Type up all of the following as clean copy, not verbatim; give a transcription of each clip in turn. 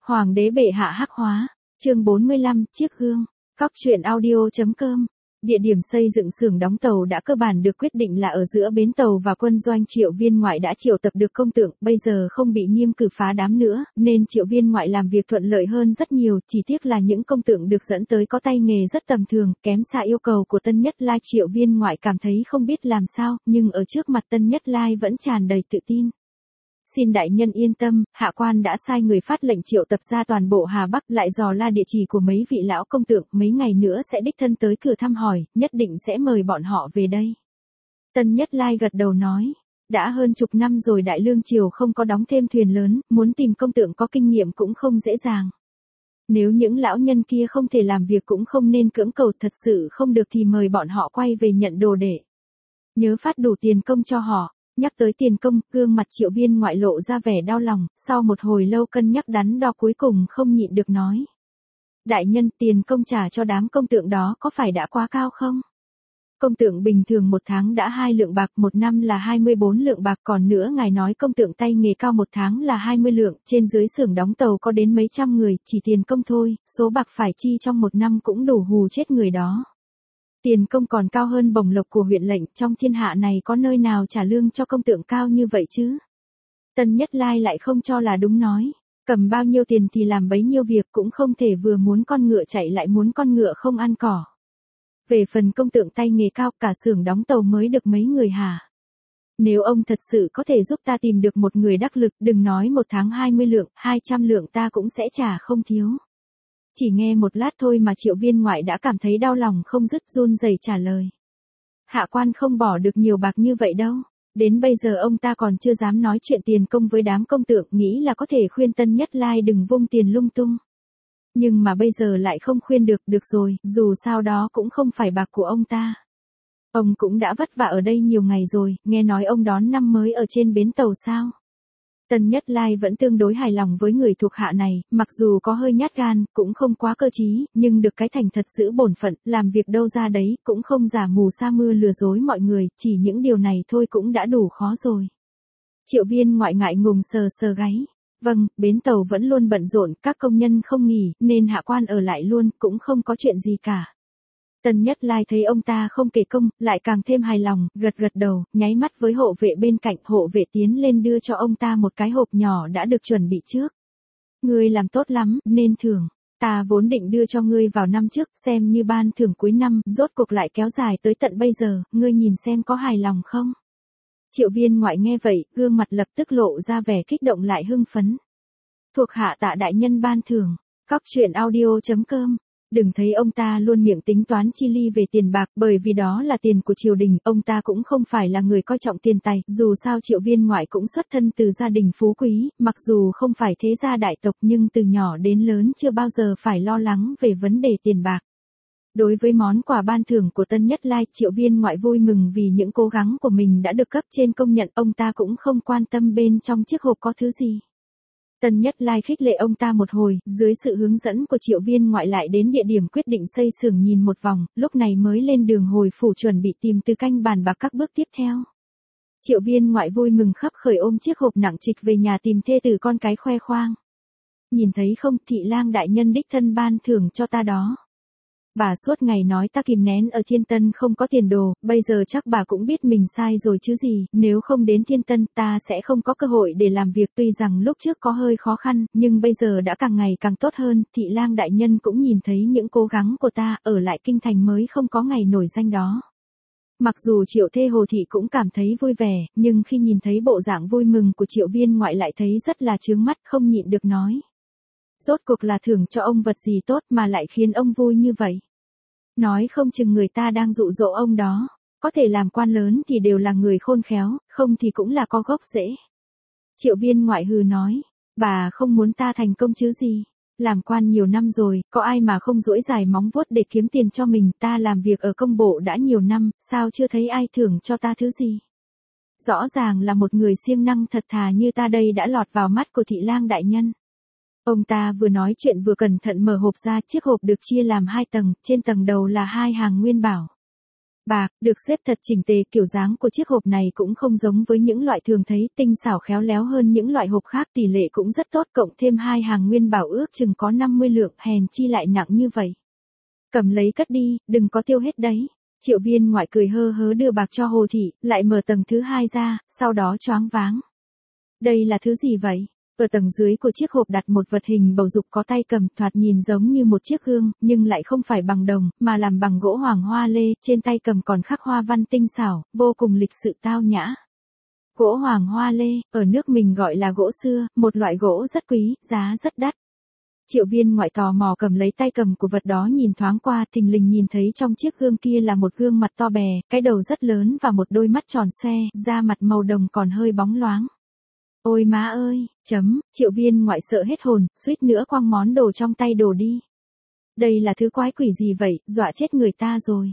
Hoàng đế bệ hạ hắc hóa. Chương 45, chiếc gương. Cóc truyện audio.com. Địa điểm xây dựng xưởng đóng tàu đã cơ bản được quyết định là ở giữa bến tàu và quân doanh. Triệu Viên Ngoại đã triệu tập được công tượng, bây giờ không bị nghiêm cử phá đám nữa, nên Triệu Viên Ngoại làm việc thuận lợi hơn rất nhiều, chỉ tiếc là những công tượng được dẫn tới có tay nghề rất tầm thường, kém xa yêu cầu của Tân Nhất Lai. Triệu Viên Ngoại cảm thấy không biết làm sao, nhưng ở trước mặt Tân Nhất Lai vẫn tràn đầy tự tin. Xin đại nhân yên tâm, hạ quan đã sai người phát lệnh triệu tập ra toàn bộ Hà Bắc, lại dò la địa chỉ của mấy vị lão công tượng, mấy ngày nữa sẽ đích thân tới cửa thăm hỏi, nhất định sẽ mời bọn họ về đây. Tân Nhất Lai gật đầu nói, đã hơn chục năm rồi Đại Lương Triều không có đóng thêm thuyền lớn, muốn tìm công tượng có kinh nghiệm cũng không dễ dàng. Nếu những lão nhân kia không thể làm việc cũng không nên cưỡng cầu, thật sự không được thì mời bọn họ quay về nhận đồ để. Nhớ phát đủ tiền công cho họ. Nhắc tới tiền công, gương mặt Triệu Viên Ngoại lộ ra vẻ đau lòng, sau một hồi lâu cân nhắc đắn đo cuối cùng không nhịn được nói. Đại nhân, tiền công trả cho đám công tượng đó có phải đã quá cao không? Công tượng bình thường một tháng đã 2 lượng bạc, một năm là 24 lượng bạc, còn nữa ngài nói công tượng tay nghề cao một tháng là 20 lượng, trên dưới xưởng đóng tàu có đến mấy trăm người, chỉ tiền công thôi, số bạc phải chi trong một năm cũng đủ hù chết người đó. Tiền công còn cao hơn bổng lộc của huyện lệnh, trong thiên hạ này có nơi nào trả lương cho công tượng cao như vậy chứ? Tân Nhất Lai lại không cho là đúng nói, cầm bao nhiêu tiền thì làm bấy nhiêu việc, cũng không thể vừa muốn con ngựa chạy lại muốn con ngựa không ăn cỏ. Về phần công tượng tay nghề cao, cả xưởng đóng tàu mới được mấy người hả? Nếu ông thật sự có thể giúp ta tìm được một người đắc lực, đừng nói một tháng 20 lượng, 200 lượng ta cũng sẽ trả không thiếu. Chỉ nghe một lát thôi mà Triệu Viên Ngoại đã cảm thấy đau lòng không dứt, run rẩy trả lời. Hạ quan không bỏ được nhiều bạc như vậy đâu. Đến bây giờ ông ta còn chưa dám nói chuyện tiền công với đám công tượng, nghĩ là có thể khuyên Tân Nhất Lai đừng vung tiền lung tung. Nhưng mà bây giờ lại không khuyên được, được rồi, dù sao đó cũng không phải bạc của ông ta. Ông cũng đã vất vả ở đây nhiều ngày rồi, nghe nói ông đón năm mới ở trên bến tàu sao? Tân Nhất Lai vẫn tương đối hài lòng với người thuộc hạ này, mặc dù có hơi nhát gan, cũng không quá cơ trí, nhưng được cái thành thật giữ bổn phận, làm việc đâu ra đấy, cũng không giả mù sa mưa lừa dối mọi người, chỉ những điều này thôi cũng đã đủ khó rồi. Triệu Viên Ngoại ngại ngùng sờ sờ gáy. Vâng, bến tàu vẫn luôn bận rộn, các công nhân không nghỉ, nên hạ quan ở lại luôn, cũng không có chuyện gì cả. Tân Nhất Lai thấy ông ta không kể công, lại càng thêm hài lòng, gật gật đầu, nháy mắt với hộ vệ bên cạnh, hộ vệ tiến lên đưa cho ông ta một cái hộp nhỏ đã được chuẩn bị trước. Ngươi làm tốt lắm, nên thưởng. Ta vốn định đưa cho ngươi vào năm trước, xem như ban thưởng cuối năm, rốt cuộc lại kéo dài tới tận bây giờ, ngươi nhìn xem có hài lòng không? Triệu Viên Ngoại nghe vậy, gương mặt lập tức lộ ra vẻ kích động lại hưng phấn. Thuộc hạ tạ đại nhân ban thưởng. Cóc truyện audio.com. Đừng thấy ông ta luôn miệng tính toán chi ly về tiền bạc, bởi vì đó là tiền của triều đình, ông ta cũng không phải là người coi trọng tiền tài, dù sao Triệu Viên Ngoại cũng xuất thân từ gia đình phú quý, mặc dù không phải thế gia đại tộc nhưng từ nhỏ đến lớn chưa bao giờ phải lo lắng về vấn đề tiền bạc. Đối với món quà ban thưởng của Tân Nhất Lai, Triệu Viên Ngoại vui mừng vì những cố gắng của mình đã được cấp trên công nhận, ông ta cũng không quan tâm bên trong chiếc hộp có thứ gì. Tân Nhất Lai khích lệ ông ta một hồi, dưới sự hướng dẫn của Triệu Viên Ngoại lại đến địa điểm quyết định xây xưởng nhìn một vòng, lúc này mới lên đường hồi phủ chuẩn bị tìm Từ Canh bàn bạc các bước tiếp theo. Triệu Viên Ngoại vui mừng khấp khởi ôm chiếc hộp nặng trịch về nhà tìm thê tử con cái khoe khoang. Nhìn thấy không, thị lang đại nhân đích thân ban thưởng cho ta đó. Bà suốt ngày nói ta kìm nén ở Thiên Tân không có tiền đồ, bây giờ chắc bà cũng biết mình sai rồi chứ gì, nếu không đến Thiên Tân ta sẽ không có cơ hội để làm việc, tuy rằng lúc trước có hơi khó khăn, nhưng bây giờ đã càng ngày càng tốt hơn, thị lang đại nhân cũng nhìn thấy những cố gắng của ta, ở lại kinh thành mới không có ngày nổi danh đó. Mặc dù Triệu Thê Hồ Thị cũng cảm thấy vui vẻ, nhưng khi nhìn thấy bộ dạng vui mừng của Triệu Viên Ngoại lại thấy rất là chướng mắt, không nhịn được nói. Rốt cuộc là thưởng cho ông vật gì tốt mà lại khiến ông vui như vậy? Nói không chừng người ta đang dụ dỗ ông đó, có thể làm quan lớn thì đều là người khôn khéo, không thì cũng là có gốc rễ. Triệu Viên Ngoại hừ nói, bà không muốn ta thành công chứ gì? Làm quan nhiều năm rồi, có ai mà không duỗi dài móng vuốt để kiếm tiền cho mình, ta làm việc ở công bộ đã nhiều năm, sao chưa thấy ai thưởng cho ta thứ gì? Rõ ràng là một người siêng năng thật thà như ta đây đã lọt vào mắt của thị lang đại nhân. Ông ta vừa nói chuyện vừa cẩn thận mở hộp ra, chiếc hộp được chia làm 2 tầng, trên tầng đầu là 2 hàng nguyên bảo. bạc, được xếp thật chỉnh tề, kiểu dáng của chiếc hộp này cũng không giống với những loại thường thấy, tinh xảo khéo léo hơn những loại hộp khác, tỷ lệ cũng rất tốt, cộng thêm 2 hàng nguyên bảo ước chừng có 50 lượng, hèn chi lại nặng như vậy. Cầm lấy cất đi, đừng có tiêu hết đấy. Triệu Viên Ngoại cười hơ hớ đưa bạc cho Hồ Thị, lại mở tầng thứ 2 ra, sau đó choáng váng. Đây là thứ gì vậy? Ở tầng dưới của chiếc hộp đặt một vật hình bầu dục có tay cầm, thoạt nhìn giống như một chiếc gương, nhưng lại không phải bằng đồng, mà làm bằng gỗ hoàng hoa lê, trên tay cầm còn khắc hoa văn tinh xảo, vô cùng lịch sự tao nhã. Gỗ hoàng hoa lê, ở nước mình gọi là gỗ xưa, một loại gỗ rất quý, giá rất đắt. Triệu Viên Ngoại tò mò cầm lấy tay cầm của vật đó nhìn thoáng qua, thình lình nhìn thấy trong chiếc gương kia là một gương mặt to bè, cái đầu rất lớn và một đôi mắt tròn xoe, da mặt màu đồng còn hơi bóng loáng. Ôi má ơi, Triệu Viên Ngoại sợ hết hồn, suýt nữa quăng món đồ trong tay đổ đi. Đây là thứ quái quỷ gì vậy, dọa chết người ta rồi.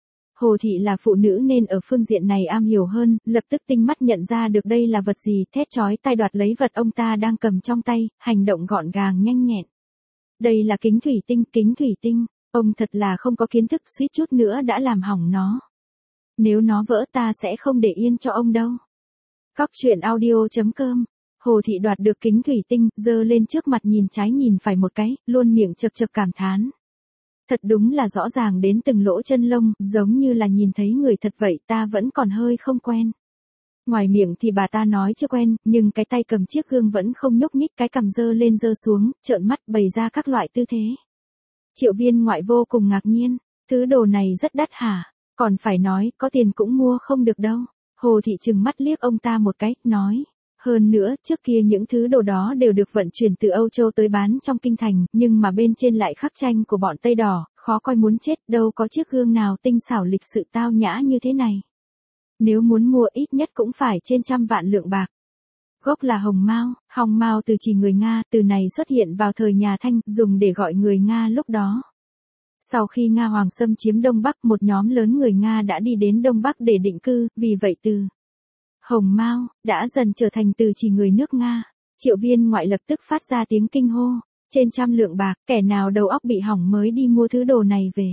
Hồ Thị là phụ nữ nên ở phương diện này am hiểu hơn, lập tức tinh mắt nhận ra được đây là vật gì, thét chói tai đoạt lấy vật ông ta đang cầm trong tay, hành động gọn gàng nhanh nhẹn. Đây là kính thủy tinh, ông thật là không có kiến thức, suýt chút nữa đã làm hỏng nó. Nếu nó vỡ ta sẽ không để yên cho ông đâu. Cóc truyện audio.com. Hồ Thị đoạt được kính thủy tinh, giơ lên trước mặt nhìn trái nhìn phải một cái, luôn miệng chậc chậc cảm thán. Thật đúng là rõ ràng đến từng lỗ chân lông, giống như là nhìn thấy người thật vậy, ta vẫn còn hơi không quen. Ngoài miệng thì bà ta nói chưa quen, nhưng cái tay cầm chiếc gương vẫn không nhúc nhích, cái cằm giơ lên giơ xuống, trợn mắt bày ra các loại tư thế. Triệu Viên Ngoại vô cùng ngạc nhiên, thứ đồ này rất đắt hả? Còn phải nói, có tiền cũng mua không được đâu. Hồ Thị trừng mắt liếc ông ta một cái, nói. Hơn nữa, trước kia những thứ đồ đó đều được vận chuyển từ Âu Châu tới bán trong kinh thành, nhưng mà bên trên lại khắc tranh của bọn Tây Đỏ, khó coi muốn chết, đâu có chiếc gương nào tinh xảo lịch sự tao nhã như thế này. Nếu muốn mua ít nhất cũng phải trên 100 vạn lượng bạc. Gốc là hồng mao từ chỉ người Nga, từ này xuất hiện vào thời nhà Thanh, dùng để gọi người Nga lúc đó. Sau khi Nga Hoàng xâm chiếm Đông Bắc, một nhóm lớn người Nga đã đi đến Đông Bắc để định cư, vì vậy từ hồng mao đã dần trở thành từ chỉ người nước Nga. Triệu Viên Ngoại lập tức phát ra tiếng kinh hô, trên 100 lượng bạc, kẻ nào đầu óc bị hỏng mới đi mua thứ đồ này về.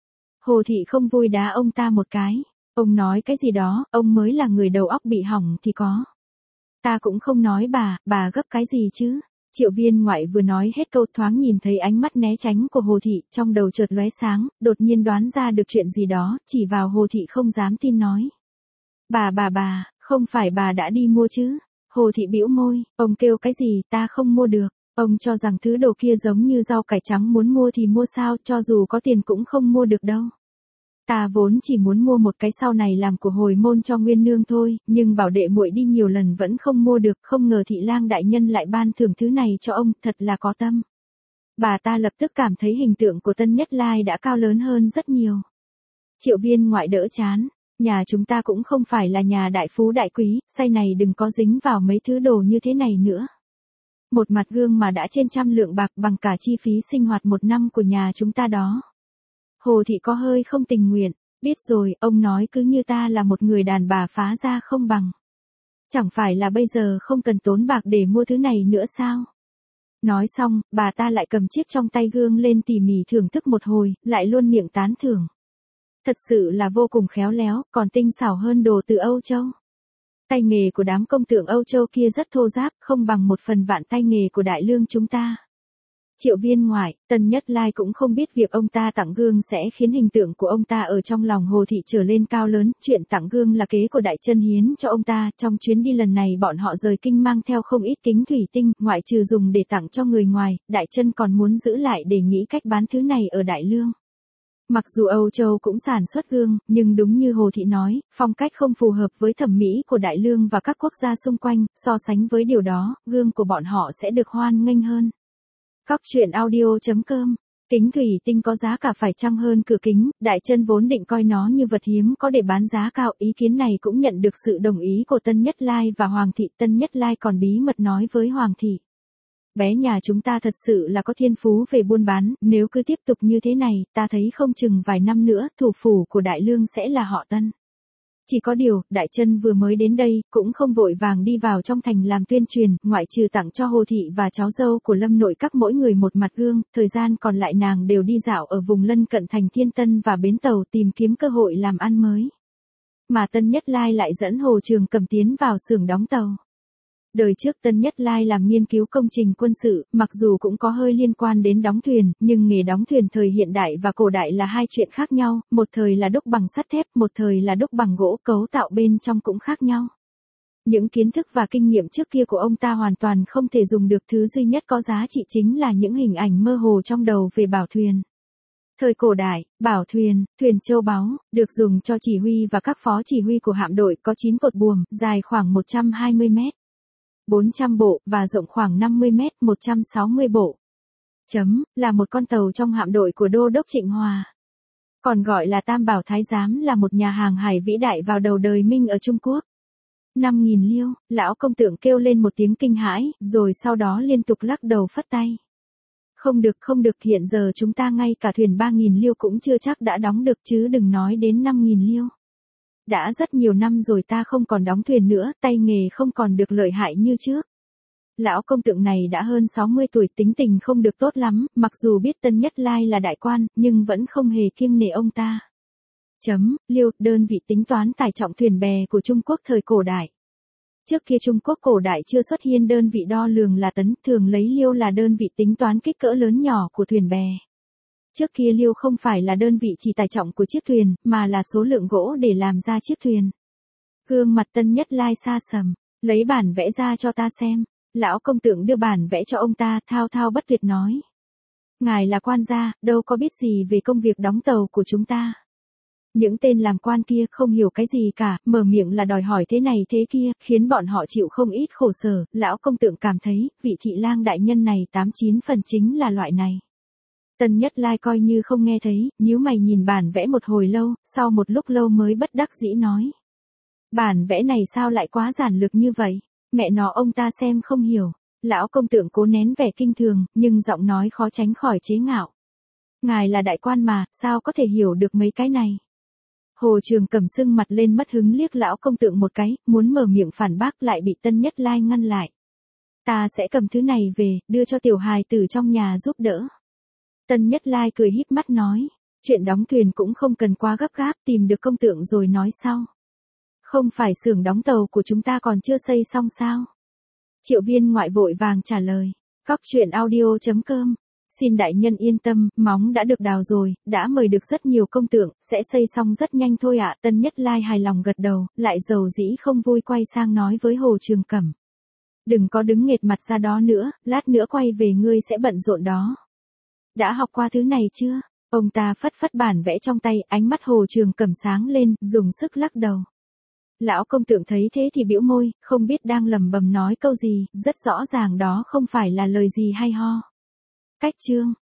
Hồ Thị không vui đá ông ta một cái. Ông nói cái gì đó, ông mới là người đầu óc bị hỏng thì có. Ta cũng không nói bà gấp cái gì chứ. Triệu Viên Ngoại vừa nói hết câu thoáng nhìn thấy ánh mắt né tránh của Hồ Thị, trong đầu chợt lóe sáng, đột nhiên đoán ra được chuyện gì đó, chỉ vào Hồ Thị không dám tin nói. Bà, không phải bà đã đi mua chứ? Hồ Thị bĩu môi, ông kêu cái gì ta không mua được. Ông cho rằng thứ đồ kia giống như rau cải trắng, muốn mua thì mua sao, cho dù có tiền cũng không mua được đâu. Ta vốn chỉ muốn mua một cái sau này làm của hồi môn cho Nguyên Nương thôi, nhưng bảo đệ muội đi nhiều lần vẫn không mua được, không ngờ Thị Lang đại nhân lại ban thưởng thứ này cho ông, thật là có tâm. Bà ta lập tức cảm thấy hình tượng của Tân Nhất Lai đã cao lớn hơn rất nhiều. Triệu Viên Ngoại đỡ chán, nhà chúng ta cũng không phải là nhà đại phú đại quý, say này đừng có dính vào mấy thứ đồ như thế này nữa. Một mặt gương mà đã trên 100 lượng bạc, bằng cả chi phí sinh hoạt một năm của nhà chúng ta đó. Hồ Thị có hơi không tình nguyện, biết rồi, ông nói cứ như ta là một người đàn bà phá ra không bằng. Chẳng phải là bây giờ không cần tốn bạc để mua thứ này nữa sao? Nói xong, bà ta lại cầm chiếc trong tay gương lên tỉ mỉ thưởng thức một hồi, lại luôn miệng tán thưởng. Thật sự là vô cùng khéo léo, còn tinh xảo hơn đồ từ Âu Châu. Tay nghề của đám công tượng Âu Châu kia rất thô ráp, không bằng 1/1000 tay nghề của đại lương chúng ta. Triệu Viên Ngoại, Tân Nhất Lai cũng không biết việc ông ta tặng gương sẽ khiến hình tượng của ông ta ở trong lòng Hồ Thị trở lên cao lớn, chuyện tặng gương là kế của Đại Chân hiến cho ông ta, trong chuyến đi lần này bọn họ rời kinh mang theo không ít kính thủy tinh, ngoại trừ dùng để tặng cho người ngoài, Đại Chân còn muốn giữ lại để nghĩ cách bán thứ này ở Đại Lương. Mặc dù Âu Châu cũng sản xuất gương, nhưng đúng như Hồ Thị nói, phong cách không phù hợp với thẩm mỹ của Đại Lương và các quốc gia xung quanh, so sánh với điều đó, gương của bọn họ sẽ được hoan nghênh hơn. Cóc truyện audio.com. Kính thủy tinh có giá cả phải chăng hơn cửa kính, Đại Chân vốn định coi nó như vật hiếm có để bán giá cao, ý kiến này cũng nhận được sự đồng ý của Tân Nhất Lai và Hoàng Thị. Tân Nhất Lai còn bí mật nói với Hoàng Thị. Bé nhà chúng ta thật sự là có thiên phú về buôn bán, nếu cứ tiếp tục như thế này, ta thấy không chừng vài năm nữa, thủ phủ của Đại Lương sẽ là họ Tân. Chỉ có điều, Đại Trân vừa mới đến đây, cũng không vội vàng đi vào trong thành làm tuyên truyền, ngoại trừ tặng cho Hồ Thị và cháu dâu của Lâm Nội Các mỗi người một mặt gương, thời gian còn lại nàng đều đi dạo ở vùng lân cận thành Thiên Tân và bến tàu tìm kiếm cơ hội làm ăn mới. Mà Tân Nhất Lai lại dẫn Hồ Trường Cẩm tiến vào xưởng đóng tàu. Đời trước Tân Nhất Lai làm nghiên cứu công trình quân sự, mặc dù cũng có hơi liên quan đến đóng thuyền, nhưng nghề đóng thuyền thời hiện đại và cổ đại là hai chuyện khác nhau, một thời là đúc bằng sắt thép, một thời là đúc bằng gỗ, cấu tạo bên trong cũng khác nhau. Những kiến thức và kinh nghiệm trước kia của ông ta hoàn toàn không thể dùng được, thứ duy nhất có giá trị chính là những hình ảnh mơ hồ trong đầu về bảo thuyền. Thời cổ đại, bảo thuyền, thuyền châu báu, được dùng cho chỉ huy và các phó chỉ huy của hạm đội, có 9 cột buồm, dài khoảng 120 mét. 400 bộ, và rộng khoảng 50 mét, 160 bộ. Là một con tàu trong hạm đội của Đô đốc Trịnh Hòa. Còn gọi là Tam Bảo Thái Giám, là một nhà hàng hải vĩ đại vào đầu đời Minh ở Trung Quốc. 5.000 liêu, lão công tượng kêu lên một tiếng kinh hãi, rồi sau đó liên tục lắc đầu phất tay. Không được, hiện giờ chúng ta ngay cả thuyền 3.000 liêu cũng chưa chắc đã đóng được, chứ đừng nói đến 5.000 liêu. Đã rất nhiều năm rồi ta không còn đóng thuyền nữa, tay nghề không còn được lợi hại như trước. Lão công tượng này đã hơn 60 tuổi, tính tình không được tốt lắm, mặc dù biết Tân Nhất Lai là đại quan, nhưng vẫn không hề kiêng nể ông ta. Liêu, đơn vị tính toán tải trọng thuyền bè của Trung Quốc thời cổ đại. Trước kia Trung Quốc cổ đại chưa xuất hiện đơn vị đo lường là tấn, thường lấy liêu là đơn vị tính toán kích cỡ lớn nhỏ của thuyền bè. Trước kia liêu không phải là đơn vị chỉ tải trọng của chiếc thuyền, mà là số lượng gỗ để làm ra chiếc thuyền. Gương mặt Tân Nhất Lai xa sầm, lấy bản vẽ ra cho ta xem. Lão công tượng đưa bản vẽ cho ông ta, thao thao bất tuyệt nói. Ngài là quan gia, đâu có biết gì về công việc đóng tàu của chúng ta. Những tên làm quan kia không hiểu cái gì cả, mở miệng là đòi hỏi thế này thế kia, khiến bọn họ chịu không ít khổ sở. Lão công tượng cảm thấy, vị thị lang đại nhân này 89 phần chính là loại này. Tân Nhất Lai coi như không nghe thấy, nhíu mày nhìn bản vẽ một hồi lâu, sau một lúc lâu mới bất đắc dĩ nói. Bản vẽ này sao lại quá giản lược như vậy? Mẹ nó, ông ta xem không hiểu. Lão công tượng cố nén vẻ kinh thường, nhưng giọng nói khó tránh khỏi chế ngạo. Ngài là đại quan mà, sao có thể hiểu được mấy cái này? Hồ Trường Cẩm sưng mặt lên mất hứng liếc lão công tượng một cái, muốn mở miệng phản bác lại bị Tân Nhất Lai ngăn lại. Ta sẽ cầm thứ này về, đưa cho tiểu hài tử trong nhà giúp đỡ. Tân Nhất Lai cười híp mắt nói, chuyện đóng thuyền cũng không cần quá gấp gáp, tìm được công tượng rồi nói sau. Không phải xưởng đóng tàu của chúng ta còn chưa xây xong sao? Triệu Viên Ngoại vội vàng trả lời. Cóc truyện audio.com. Xin đại nhân yên tâm, móng đã được đào rồi, đã mời được rất nhiều công tượng, sẽ xây xong rất nhanh thôi ạ. Tân Nhất Lai hài lòng gật đầu, lại dầu dĩ không vui quay sang nói với Hồ Trường Cẩm. Đừng có đứng nghệt mặt ra đó nữa, lát nữa quay về ngươi sẽ bận rộn đó. Đã học qua thứ này chưa? Ông ta phất phất bản vẽ trong tay, ánh mắt Hồ Trường Cẩm sáng lên, dùng sức lắc đầu. Lão công tượng thấy thế thì bĩu môi, không biết đang lẩm bẩm nói câu gì, rất rõ ràng đó không phải là lời gì hay ho. Cách chương